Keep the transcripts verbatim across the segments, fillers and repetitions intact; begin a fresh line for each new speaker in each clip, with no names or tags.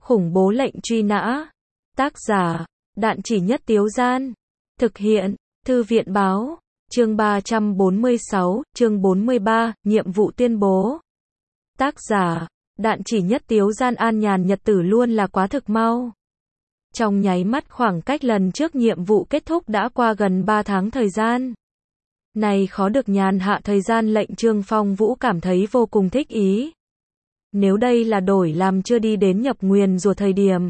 Khủng bố lệnh truy nã. Tác giả, Đạn Chỉ Nhất Tiếu Gian. Thực hiện, Thư viện Báo. Chương ba trăm bốn mươi sáu, chương bốn mươi ba, nhiệm vụ tuyên bố. Tác giả, Đạn Chỉ Nhất Tiếu Gian. An nhàn nhật tử luôn là quá thực mau. Trong nháy mắt khoảng cách lần trước nhiệm vụ kết thúc đã qua gần ba tháng thời gian. Này khó được nhàn hạ thời gian lệnh Trương Phong Vũ cảm thấy vô cùng thích ý. Nếu đây là đổi làm chưa đi đến nhập nguyền rùa thời điểm,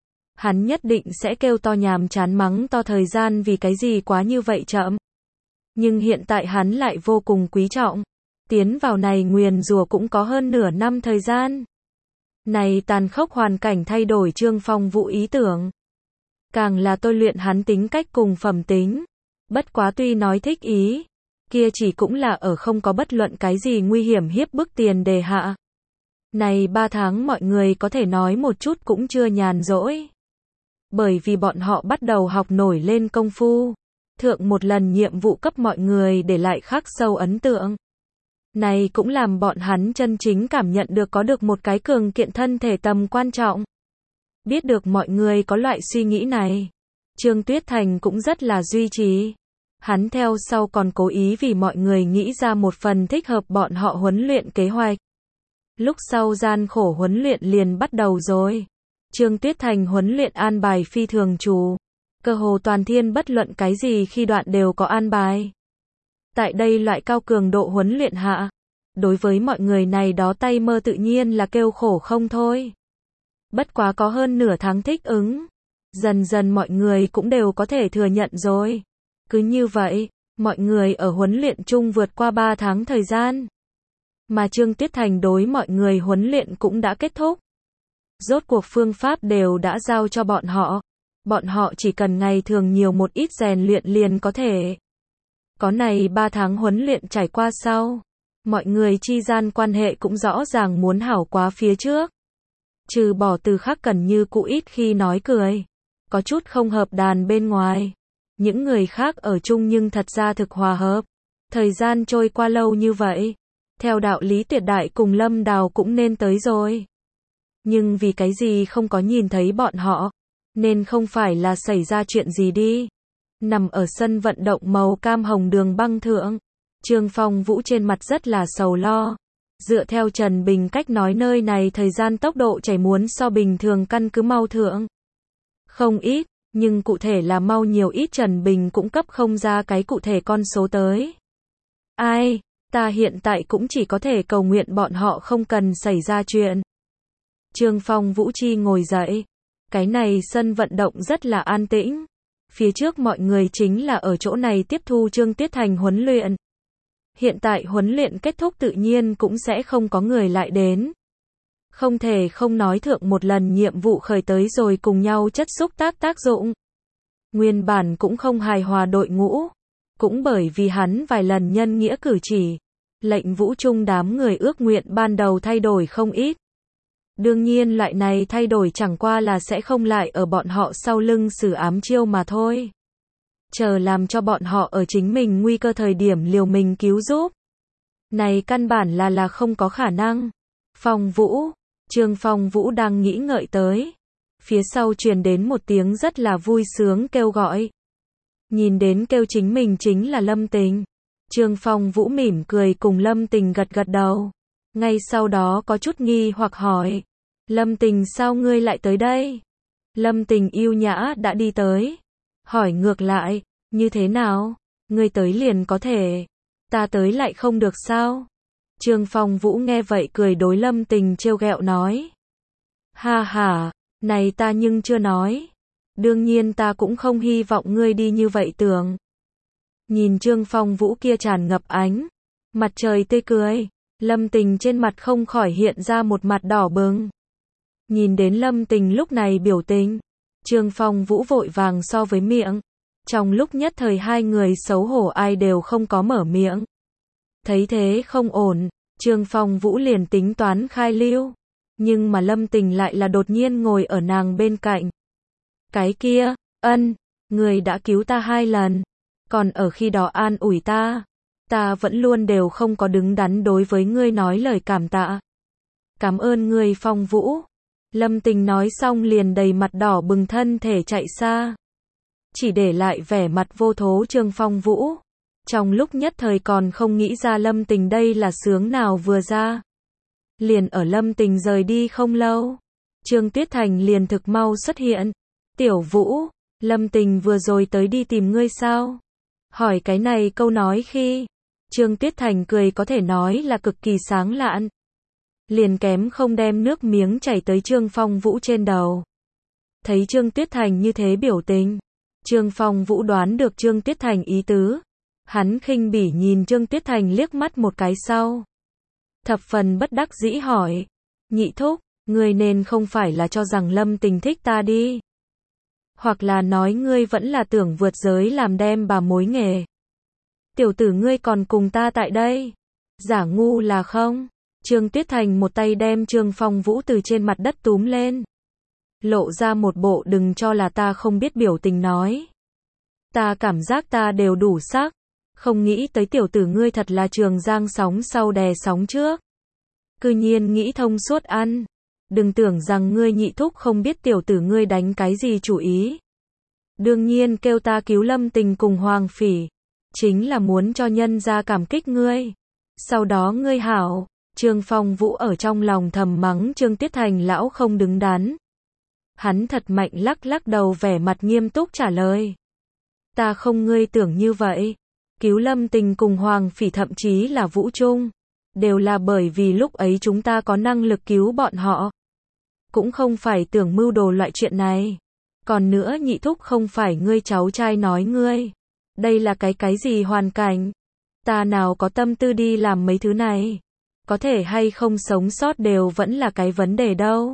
hắn nhất định sẽ kêu to nhàm chán mắng to thời gian vì cái gì quá như vậy chậm. Nhưng hiện tại hắn lại vô cùng quý trọng. Tiến vào này nguyền rùa cũng có hơn nửa năm thời gian. Này tàn khốc hoàn cảnh thay đổi Trương Phong Vũ ý tưởng. Càng là tôi luyện hắn tính cách cùng phẩm tính. Bất quá tuy nói thích ý, kia chỉ cũng là ở không có bất luận cái gì nguy hiểm hiếp bức tiền đề hạ. Này ba tháng mọi người có thể nói một chút cũng chưa nhàn rỗi. Bởi vì bọn họ bắt đầu học nổi lên công phu. Thượng một lần nhiệm vụ cấp mọi người để lại khắc sâu ấn tượng. Này cũng làm bọn hắn chân chính cảm nhận được có được một cái cường kiện thân thể tầm quan trọng. Biết được mọi người có loại suy nghĩ này, Trương Tuyết Thành cũng rất là duy trì. Hắn theo sau còn cố ý vì mọi người nghĩ ra một phần thích hợp bọn họ huấn luyện kế hoạch. Lúc sau gian khổ huấn luyện liền bắt đầu rồi. Trương Tuyết Thành huấn luyện an bài phi thường chú. Cơ hồ toàn thiên bất luận cái gì khi đoạn đều có an bài. Tại đây loại cao cường độ huấn luyện hạ, đối với mọi người này đó tay mơ tự nhiên là kêu khổ không thôi. Bất quá có hơn nửa tháng thích ứng. Dần dần mọi người cũng đều có thể thừa nhận rồi. Cứ như vậy, mọi người ở huấn luyện chung vượt qua ba tháng thời gian. Mà Trương Tuyết Thành đối mọi người huấn luyện cũng đã kết thúc. Rốt cuộc phương pháp đều đã giao cho bọn họ. Bọn họ chỉ cần ngày thường nhiều một ít rèn luyện liền có thể. Có này ba tháng huấn luyện trải qua sau, mọi người chi gian quan hệ cũng rõ ràng muốn hảo quá phía trước. Trừ bỏ từ Khắc Cẩn như cũ ít khi nói cười, có chút không hợp đàn bên ngoài. Những người khác ở chung nhưng thật ra thực hòa hợp. Thời gian trôi qua lâu như vậy, theo đạo lý Tuyệt Đại cùng Lâm Đào cũng nên tới rồi. Nhưng vì cái gì không có nhìn thấy bọn họ, nên không phải là xảy ra chuyện gì đi. Nằm ở sân vận động màu cam hồng đường băng thượng, Trương Phong Vũ trên mặt rất là sầu lo. Dựa theo Trần Bình cách nói nơi này thời gian tốc độ chảy muốn so bình thường căn cứ mau thượng. Không ít, nhưng cụ thể là mau nhiều ít Trần Bình cũng cấp không ra cái cụ thể con số tới. Ai, ta hiện tại cũng chỉ có thể cầu nguyện bọn họ không cần xảy ra chuyện. Trương Phong Vũ chi ngồi dậy. Cái này sân vận động rất là an tĩnh. Phía trước mọi người chính là ở chỗ này tiếp thu Trương Tuyết Thành huấn luyện. Hiện tại huấn luyện kết thúc tự nhiên cũng sẽ không có người lại đến. Không thể không nói thượng một lần nhiệm vụ khởi tới rồi cùng nhau chất xúc tác tác dụng. Nguyên bản cũng không hài hòa đội ngũ. Cũng bởi vì hắn vài lần nhân nghĩa cử chỉ. Lệnh Vũ Trung đám người ước nguyện ban đầu thay đổi không ít. Đương nhiên loại này thay đổi chẳng qua là sẽ không lại ở bọn họ sau lưng xử ám chiêu mà thôi. Chờ làm cho bọn họ ở chính mình nguy cơ thời điểm liều mình cứu giúp. Này căn bản là là không có khả năng. Phong Vũ, Trương Phong Vũ đang nghĩ ngợi tới. Phía sau truyền đến một tiếng rất là vui sướng kêu gọi. Nhìn đến kêu chính mình chính là Lâm Tình. Trương Phong Vũ mỉm cười cùng Lâm Tình gật gật đầu. Ngay sau đó có chút nghi hoặc hỏi. Lâm Tình sao ngươi lại tới đây? Lâm Tình yêu nhã đã đi tới. Hỏi ngược lại, như thế nào? Ngươi tới liền có thể. Ta tới lại không được sao? Trương Phong Vũ nghe vậy cười đối Lâm Tình trêu ghẹo nói. Ha ha, này ta nhưng chưa nói. Đương nhiên ta cũng không hy vọng ngươi đi như vậy tưởng. Nhìn Trương Phong Vũ kia tràn ngập ánh mặt trời tươi cười. Lâm Tình trên mặt không khỏi hiện ra một mặt đỏ bừng. Nhìn đến Lâm Tình lúc này biểu tình, Trương Phong Vũ vội vàng so với miệng. Trong lúc nhất thời hai người xấu hổ ai đều không có mở miệng. Thấy thế không ổn, Trương Phong Vũ liền tính toán khai lưu. Nhưng mà Lâm Tình lại là đột nhiên ngồi ở nàng bên cạnh. Cái kia, ân, người đã cứu ta hai lần. Còn ở khi đó an ủi ta. Ta vẫn luôn đều không có đứng đắn đối với ngươi nói lời cảm tạ. Cảm ơn ngươi Phong Vũ. Lâm Tình nói xong liền đầy mặt đỏ bừng thân thể chạy xa. Chỉ để lại vẻ mặt vô thố Trương Phong Vũ. Trong lúc nhất thời còn không nghĩ ra Lâm Tình đây là sướng nào vừa ra. Liền ở Lâm Tình rời đi không lâu, Trương Tuyết Thành liền thực mau xuất hiện. Tiểu Vũ, Lâm Tình vừa rồi tới đi tìm ngươi sao? Hỏi cái này câu nói khi Trương Tuyết Thành cười có thể nói là cực kỳ sáng lạn. Liền kém không đem nước miếng chảy tới Trương Phong Vũ trên đầu. Thấy Trương Tuyết Thành như thế biểu tình, Trương Phong Vũ đoán được Trương Tuyết Thành ý tứ. Hắn khinh bỉ nhìn Trương Tuyết Thành liếc mắt một cái sau. Thập phần bất đắc dĩ hỏi. Nhị thúc, ngươi nên không phải là cho rằng Lâm Tình thích ta đi. Hoặc là nói ngươi vẫn là tưởng vượt giới làm đem bà mối nghề. Tiểu tử ngươi còn cùng ta tại đây. Giả ngu là không? Trương Tuyết Thành một tay đem Trương Phong Vũ từ trên mặt đất túm lên. Lộ ra một bộ đừng cho là ta không biết biểu tình nói. Ta cảm giác ta đều đủ sắc. Không nghĩ tới tiểu tử ngươi thật là trường giang sóng sau đè sóng trước. Cư nhiên nghĩ thông suốt ăn. Đừng tưởng rằng ngươi nhị thúc không biết tiểu tử ngươi đánh cái gì chủ ý. Đương nhiên kêu ta cứu Lâm Tình cùng Hoàng Phỉ. Chính là muốn cho nhân gia cảm kích ngươi. Sau đó ngươi hảo. Trương Phong Vũ ở trong lòng thầm mắng Trương Tuyết Thành lão không đứng đắn. Hắn thật mạnh lắc lắc đầu vẻ mặt nghiêm túc trả lời. Ta không ngươi tưởng như vậy. Cứu Lâm Tình cùng Hoàng Phỉ thậm chí là Vũ Trung. Đều là bởi vì lúc ấy chúng ta có năng lực cứu bọn họ. Cũng không phải tưởng mưu đồ loại chuyện này. Còn nữa nhị thúc không phải ngươi cháu trai nói ngươi. Đây là cái cái gì hoàn cảnh. Ta nào có tâm tư đi làm mấy thứ này. Có thể hay không sống sót đều vẫn là cái vấn đề đâu.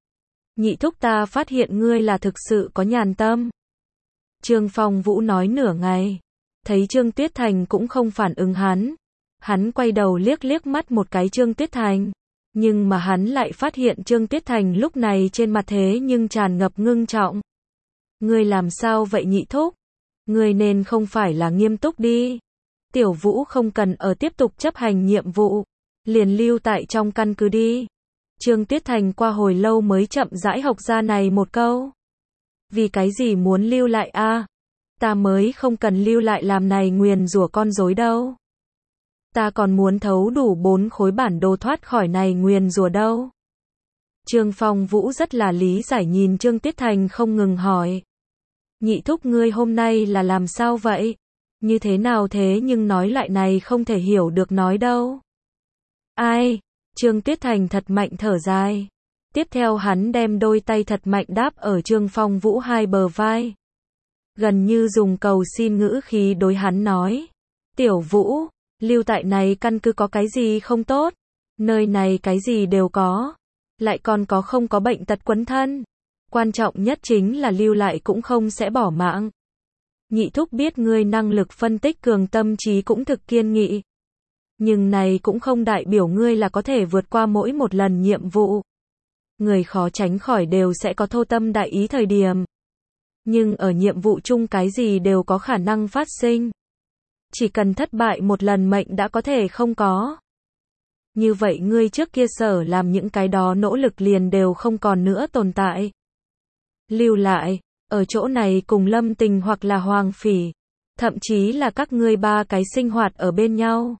Nhị thúc ta phát hiện ngươi là thực sự có nhàn tâm. Trương Phong Vũ nói nửa ngày. Thấy Trương Tuyết Thành cũng không phản ứng hắn. Hắn quay đầu liếc liếc mắt một cái Trương Tuyết Thành. Nhưng mà hắn lại phát hiện Trương Tuyết Thành lúc này trên mặt thế nhưng tràn ngập ngưng trọng. Ngươi làm sao vậy nhị thúc? Ngươi nên không phải là nghiêm túc đi. Tiểu Vũ không cần ở tiếp tục chấp hành nhiệm vụ. Liền lưu tại trong căn cứ đi. Trương Tuyết Thành qua hồi lâu mới chậm rãi học ra này một câu. Vì cái gì muốn lưu lại a? À? Ta mới không cần lưu lại làm này nguyền rủa con rối đâu. Ta còn muốn thấu đủ bốn khối bản đồ thoát khỏi này nguyền rủa đâu. Trương Phong Vũ rất là lý giải nhìn Trương Tuyết Thành không ngừng hỏi. Nhị thúc ngươi hôm nay là làm sao vậy? Như thế nào thế nhưng nói lại này không thể hiểu được nói đâu. Ai? Trương Tuyết Thành thật mạnh thở dài. Tiếp theo hắn đem đôi tay thật mạnh đáp ở Trương Phong Vũ hai bờ vai. Gần như dùng cầu xin ngữ khí đối hắn nói. Tiểu Vũ, lưu tại này căn cứ có cái gì không tốt? Nơi này cái gì đều có. Lại còn có không có bệnh tật quấn thân. Quan trọng nhất chính là lưu lại cũng không sẽ bỏ mạng. Nhị thúc biết ngươi năng lực phân tích cường tâm trí cũng thực kiên nghị. Nhưng này cũng không đại biểu ngươi là có thể vượt qua mỗi một lần nhiệm vụ. Người khó tránh khỏi đều sẽ có thô tâm đại ý thời điểm. Nhưng ở nhiệm vụ chung cái gì đều có khả năng phát sinh. Chỉ cần thất bại một lần mệnh đã có thể không có. Như vậy ngươi trước kia sở làm những cái đó nỗ lực liền đều không còn nữa tồn tại. Lưu lại, ở chỗ này cùng Lâm Tình hoặc là Hoàng Phỉ. Thậm chí là các ngươi ba cái sinh hoạt ở bên nhau.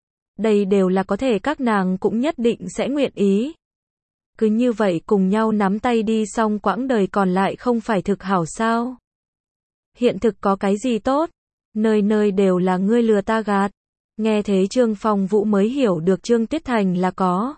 Đây đều là có thể các nàng cũng nhất định sẽ nguyện ý. Cứ như vậy cùng nhau nắm tay đi xong quãng đời còn lại không phải thực hảo sao? Hiện thực có cái gì tốt? Nơi nơi đều là ngươi lừa ta gạt. Nghe thế Trương Phong Vũ mới hiểu được Trương Tuyết Thành là có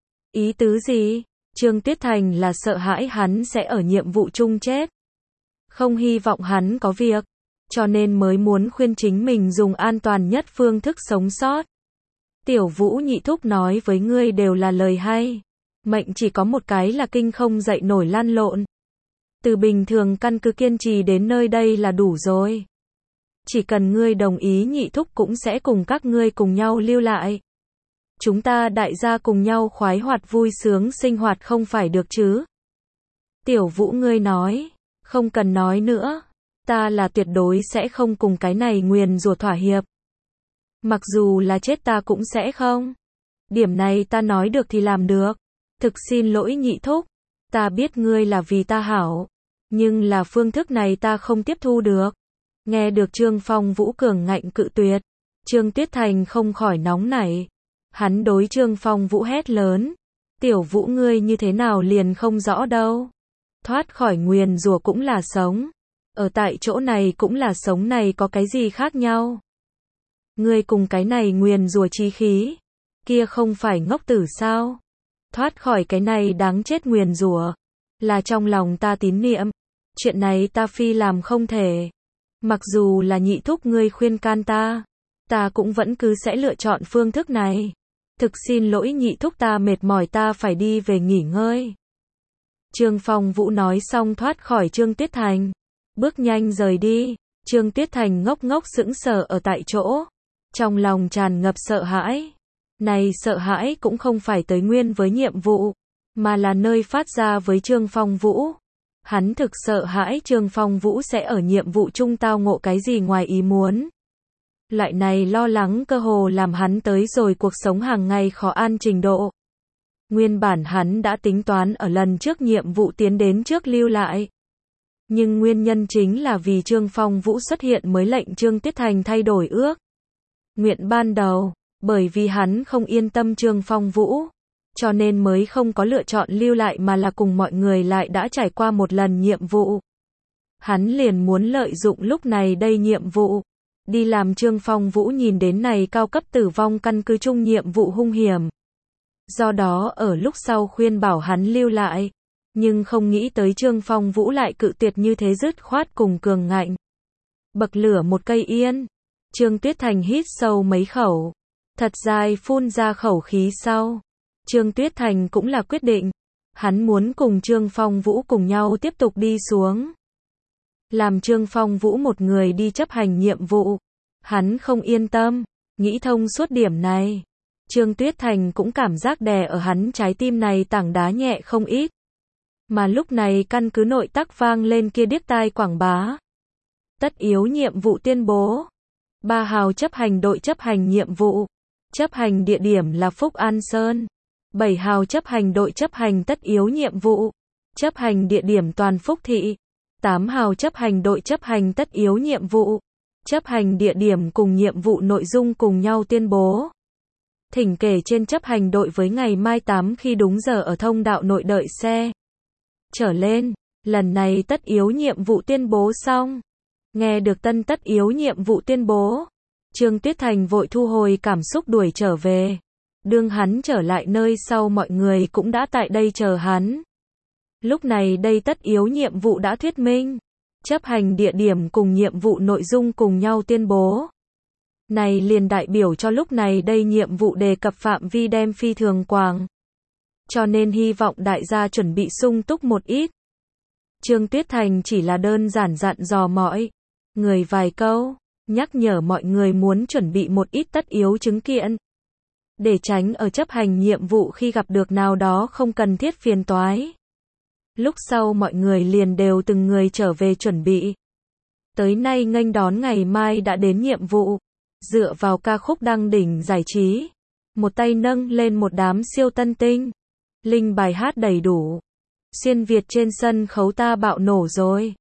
ý tứ gì? Trương Tuyết Thành là sợ hãi hắn sẽ ở nhiệm vụ chung chết. Không hy vọng hắn có việc. Cho nên mới muốn khuyên chính mình dùng an toàn nhất phương thức sống sót. Tiểu Vũ nhị thúc nói với ngươi đều là lời hay. Mệnh chỉ có một cái là kinh không dậy nổi lăn lộn. Từ bình thường căn cứ kiên trì đến nơi đây là đủ rồi. Chỉ cần ngươi đồng ý nhị thúc cũng sẽ cùng các ngươi cùng nhau lưu lại. Chúng ta đại gia cùng nhau khoái hoạt vui sướng sinh hoạt không phải được chứ? Tiểu Vũ ngươi nói, không cần nói nữa. Ta là tuyệt đối sẽ không cùng cái này nguyền rủa thỏa hiệp. Mặc dù là chết ta cũng sẽ không. Điểm này ta nói được thì làm được. Thực xin lỗi nhị thúc. Ta biết ngươi là vì ta hảo, nhưng là phương thức này ta không tiếp thu được. Nghe được Trương Phong Vũ cường ngạnh cự tuyệt, Trương Tuyết Thành không khỏi nóng nảy. Hắn đối Trương Phong Vũ hét lớn, tiểu Vũ ngươi như thế nào liền không rõ đâu. Thoát khỏi nguyền rủa cũng là sống, ở tại chỗ này cũng là sống, này có cái gì khác nhau? Ngươi cùng cái này nguyền rủa chí khí, kia không phải ngốc tử sao? Thoát khỏi cái này đáng chết nguyền rủa, là trong lòng ta tín niệm, chuyện này ta phi làm không thể. Mặc dù là nhị thúc ngươi khuyên can ta, ta cũng vẫn cứ sẽ lựa chọn phương thức này. Thực xin lỗi nhị thúc, ta mệt mỏi, ta phải đi về nghỉ ngơi. Trương Phong Vũ nói xong thoát khỏi Trương Tuyết Thành, bước nhanh rời đi. Trương Tuyết Thành ngốc ngốc sững sờ ở tại chỗ, trong lòng tràn ngập sợ hãi. Này sợ hãi cũng không phải tới nguyên với nhiệm vụ, mà là nơi phát ra với Trương Phong Vũ. Hắn thực sợ hãi Trương Phong Vũ sẽ ở nhiệm vụ chung tao ngộ cái gì ngoài ý muốn. Loại này lo lắng cơ hồ làm hắn tới rồi cuộc sống hàng ngày khó an trình độ. Nguyên bản hắn đã tính toán ở lần trước nhiệm vụ tiến đến trước lưu lại. Nhưng nguyên nhân chính là vì Trương Phong Vũ xuất hiện mới lệnh Trương Tuyết Thành thay đổi ước nguyện ban đầu, bởi vì hắn không yên tâm Trương Phong Vũ, cho nên mới không có lựa chọn lưu lại mà là cùng mọi người lại đã trải qua một lần nhiệm vụ. Hắn liền muốn lợi dụng lúc này đây nhiệm vụ, đi làm Trương Phong Vũ nhìn đến này cao cấp tử vong căn cứ chung nhiệm vụ hung hiểm. Do đó ở lúc sau khuyên bảo hắn lưu lại, nhưng không nghĩ tới Trương Phong Vũ lại cự tuyệt như thế dứt khoát cùng cường ngạnh. Bậc lửa một cây yên, Trương Tuyết Thành hít sâu mấy khẩu, thật dài phun ra khẩu khí sau. Trương Tuyết Thành cũng là quyết định, hắn muốn cùng Trương Phong Vũ cùng nhau tiếp tục đi xuống. Làm Trương Phong Vũ một người đi chấp hành nhiệm vụ, hắn không yên tâm, nghĩ thông suốt điểm này. Trương Tuyết Thành cũng cảm giác đè ở hắn trái tim này tảng đá nhẹ không ít. Mà lúc này căn cứ nội tắc vang lên kia điếc tai quảng bá. Tất yếu nhiệm vụ tuyên bố. Ba hào chấp hành đội chấp hành nhiệm vụ. Chấp hành địa điểm là Phúc An Sơn. Bảy hào chấp hành đội chấp hành tất yếu nhiệm vụ. Chấp hành địa điểm toàn Phúc Thị. Tám hào chấp hành đội chấp hành tất yếu nhiệm vụ. Chấp hành địa điểm cùng nhiệm vụ nội dung cùng nhau tuyên bố. Thỉnh kể trên chấp hành đội với ngày mai tám khi đúng giờ ở thông đạo nội đợi xe. Trở lên, lần này tất yếu nhiệm vụ tuyên bố xong. Nghe được tân tất yếu nhiệm vụ tuyên bố, Trương Tuyết Thành vội thu hồi cảm xúc đuổi trở về. Đương hắn trở lại nơi sau mọi người cũng đã tại đây chờ hắn. Lúc này đây tất yếu nhiệm vụ đã thuyết minh. Chấp hành địa điểm cùng nhiệm vụ nội dung cùng nhau tuyên bố. Này liền đại biểu cho lúc này đây nhiệm vụ đề cập phạm vi đem phi thường quảng. Cho nên hy vọng đại gia chuẩn bị sung túc một ít. Trương Tuyết Thành chỉ là đơn giản dặn dò mọi người vài câu, nhắc nhở mọi người muốn chuẩn bị một ít tất yếu chứng kiện. Để tránh ở chấp hành nhiệm vụ khi gặp được nào đó không cần thiết phiền toái. Lúc sau mọi người liền đều từng người trở về chuẩn bị. Tới nay nghênh đón ngày mai đã đến nhiệm vụ. Dựa vào ca khúc đăng đỉnh giải trí. Một tay nâng lên một đám siêu tân tinh. Linh bài hát đầy đủ. Xuyên Việt trên sân khấu ta bạo nổ rồi.